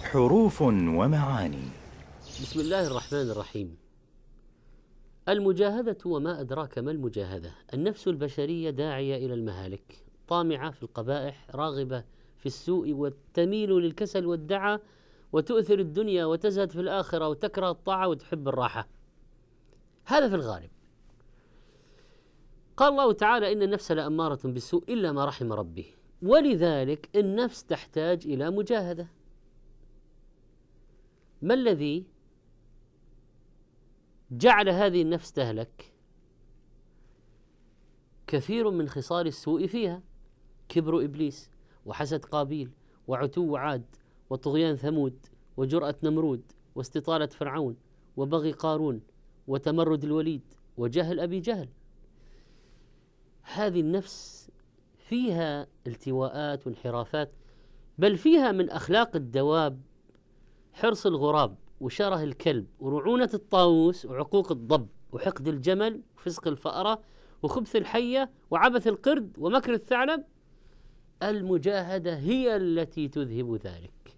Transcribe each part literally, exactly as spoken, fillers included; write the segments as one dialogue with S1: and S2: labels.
S1: حروف ومعاني.
S2: بسم الله الرحمن الرحيم. المجاهدة وما أدراك ما المجاهدة. النفس البشرية داعية إلى المهالك، طامعة في القبائح، راغبة في السوء، وتميل للكسل والدعة، وتؤثر الدنيا وتزهد في الآخرة، وتكره الطاعة وتحب الراحة. هذا في الغالب. قال الله تعالى: إن النفس لأمارة بالسوء إلا ما رحم ربي. ولذلك النفس تحتاج إلى مجاهدة. ما الذي جعل هذه النفس تهلك؟ كثير من خصال السوء فيها: كبر إبليس، وحسد قابيل، وعتو عاد، وطغيان ثمود، وجرأة نمرود، واستطالة فرعون، وبغي قارون، وتمرد الوليد، وجهل أبي جهل. هذه النفس فيها التواءات وانحرافات، بل فيها من أخلاق الدواب حرص الغراب، وشره الكلب، ورعونة الطاووس، وعقوق الضب، وحقد الجمل، وفسق الفأرة، وخبث الحية، وعبث القرد، ومكر الثعلب. المجاهدة هي التي تذهب ذلك.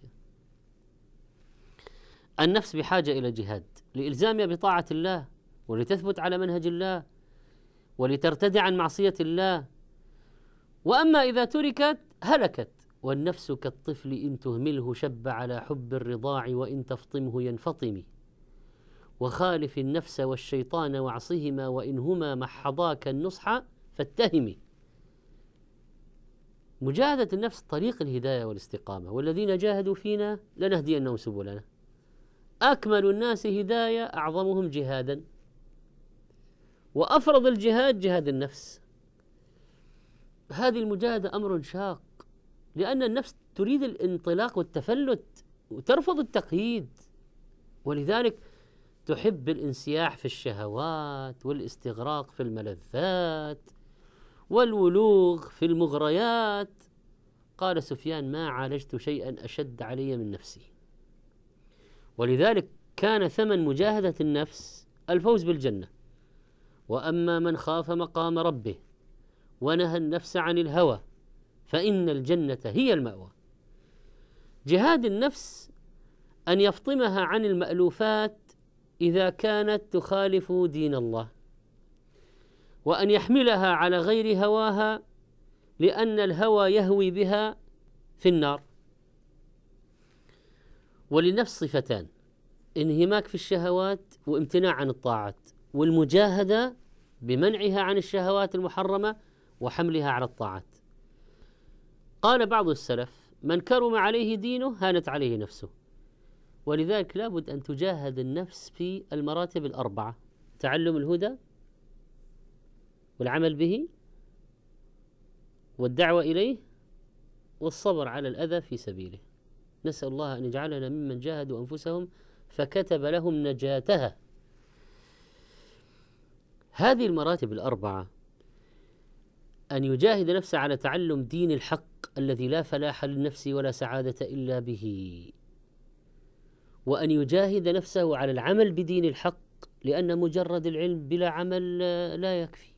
S2: النفس بحاجة إلى جهاد لإلزامها بطاعة الله، ولتثبت على منهج الله، ولترتدع عن معصية الله. وأما إذا تركت هلكت. والنفس كالطفل إن تهمله شب على حب الرضاع، وإن تفطمه ينفطم. وخالف النفس والشيطان واعصهما، وإنهما محضاك النصح فاتهمي. مجاهدة النفس طريق الهداية والاستقامة. والذين جاهدوا فينا لنهدينهم سبلنا. أكمل الناس هداية أعظمهم جهادا. وأفرض الجهاد جهاد النفس. هذه المجاهدة أمر شاق، لأن النفس تريد الانطلاق والتفلت، وترفض التقييد. ولذلك تحب الانسياح في الشهوات، والاستغراق في الملذات، والولوغ في المغريات. قال سفيان: ما عالجت شيئا أشد علي من نفسي. ولذلك كان ثمن مجاهدة النفس الفوز بالجنة. وأما من خاف مقام ربه ونهى النفس عن الهوى فإن الجنة هي المأوى. جهاد النفس أن يفطمها عن المألوفات إذا كانت تخالف دين الله، وأن يحملها على غير هواها، لأن الهوى يهوي بها في النار. وللنفس صفتان: انهماك في الشهوات، وامتناع عن الطاعات. والمجاهدة بمنعها عن الشهوات المحرمة وحملها على الطاعات. قال بعض السلف: من كرم عليه دينه هانت عليه نفسه. ولذلك لابد أن تجاهد النفس في المراتب الأربعة: تعلم الهدى، والعمل به، والدعوة إليه، والصبر على الأذى في سبيله. نسأل الله أن يجعلنا ممن جاهدوا أنفسهم فكتب لهم نجاتها. هذه المراتب الأربعة: أن يجاهد نفسه على تعلم دين الحق الذي لا فلاح للنفس ولا سعادة إلا به، وأن يجاهد نفسه على العمل بدين الحق، لأن مجرد العلم بلا عمل لا يكفي.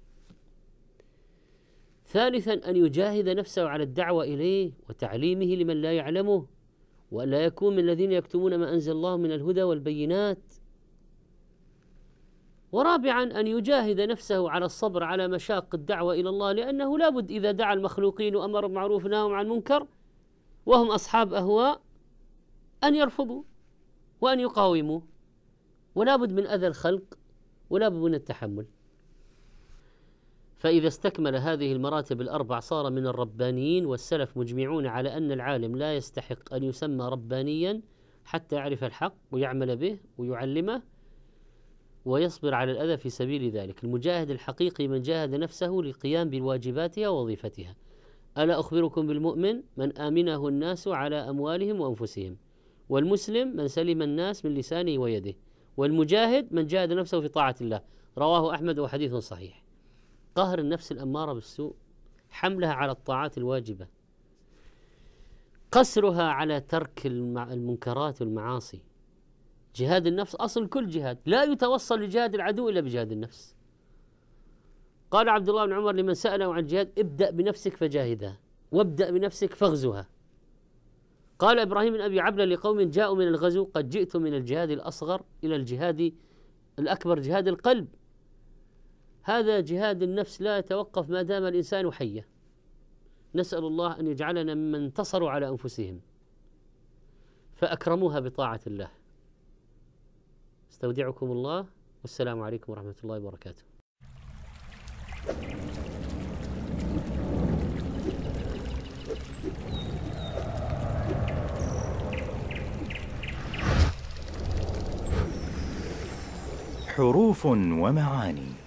S2: ثالثا: أن يجاهد نفسه على الدعوة إليه وتعليمه لمن لا يعلمه، وأن لا يكون من الذين يكتمون ما أنزل الله من الهدى والبينات. ورابعا: أن يجاهد نفسه على الصبر على مشاق الدعوة إلى الله، لأنه لابد إذا دعا المخلوقين وأمر بالمعروف ونهاهم عن المنكر وهم أصحاب أهواء أن يرفضوا وأن يقاوموا، ولا بد من أذى الخلق، ولا بد من التحمل. فإذا استكمل هذه المراتب الأربع صار من الربانيين. والسلف مجمعون على أن العالم لا يستحق أن يسمى ربانيا حتى يعرف الحق ويعمل به ويعلمه ويصبر على الأذى في سبيل ذلك. المجاهد الحقيقي من جاهد نفسه للقيام بواجباتها ووظيفتها. ألا أخبركم بالمؤمن من آمنه الناس على أموالهم وأنفسهم، والمسلم من سلم الناس من لسانه ويده، والمجاهد من جاهد نفسه في طاعة الله. رواه أحمد وحديث صحيح. قهر النفس الأمارة بالسوء، حملها على الطاعات الواجبة، قسرها على ترك المنكرات والمعاصي. جهاد النفس أصل كل جهاد، لا يتوصل لجهاد العدو إلا بجهاد النفس. قال عبد الله بن عمر لمن سأله عن الجهاد: ابدأ بنفسك فجاهدها، وابدأ بنفسك فاغزها. قال إبراهيم بن أبي عبلة لقوم جاءوا من الغزو: قد جئت من الجهاد الأصغر إلى الجهاد الأكبر، جهاد القلب. هذا جهاد النفس لا يتوقف ما دام الإنسان حيا. نسأل الله أن يجعلنا ممن انتصروا على أنفسهم فأكرموها بطاعة الله. استودعكم الله، والسلام عليكم ورحمة الله وبركاته.
S1: حروف ومعاني.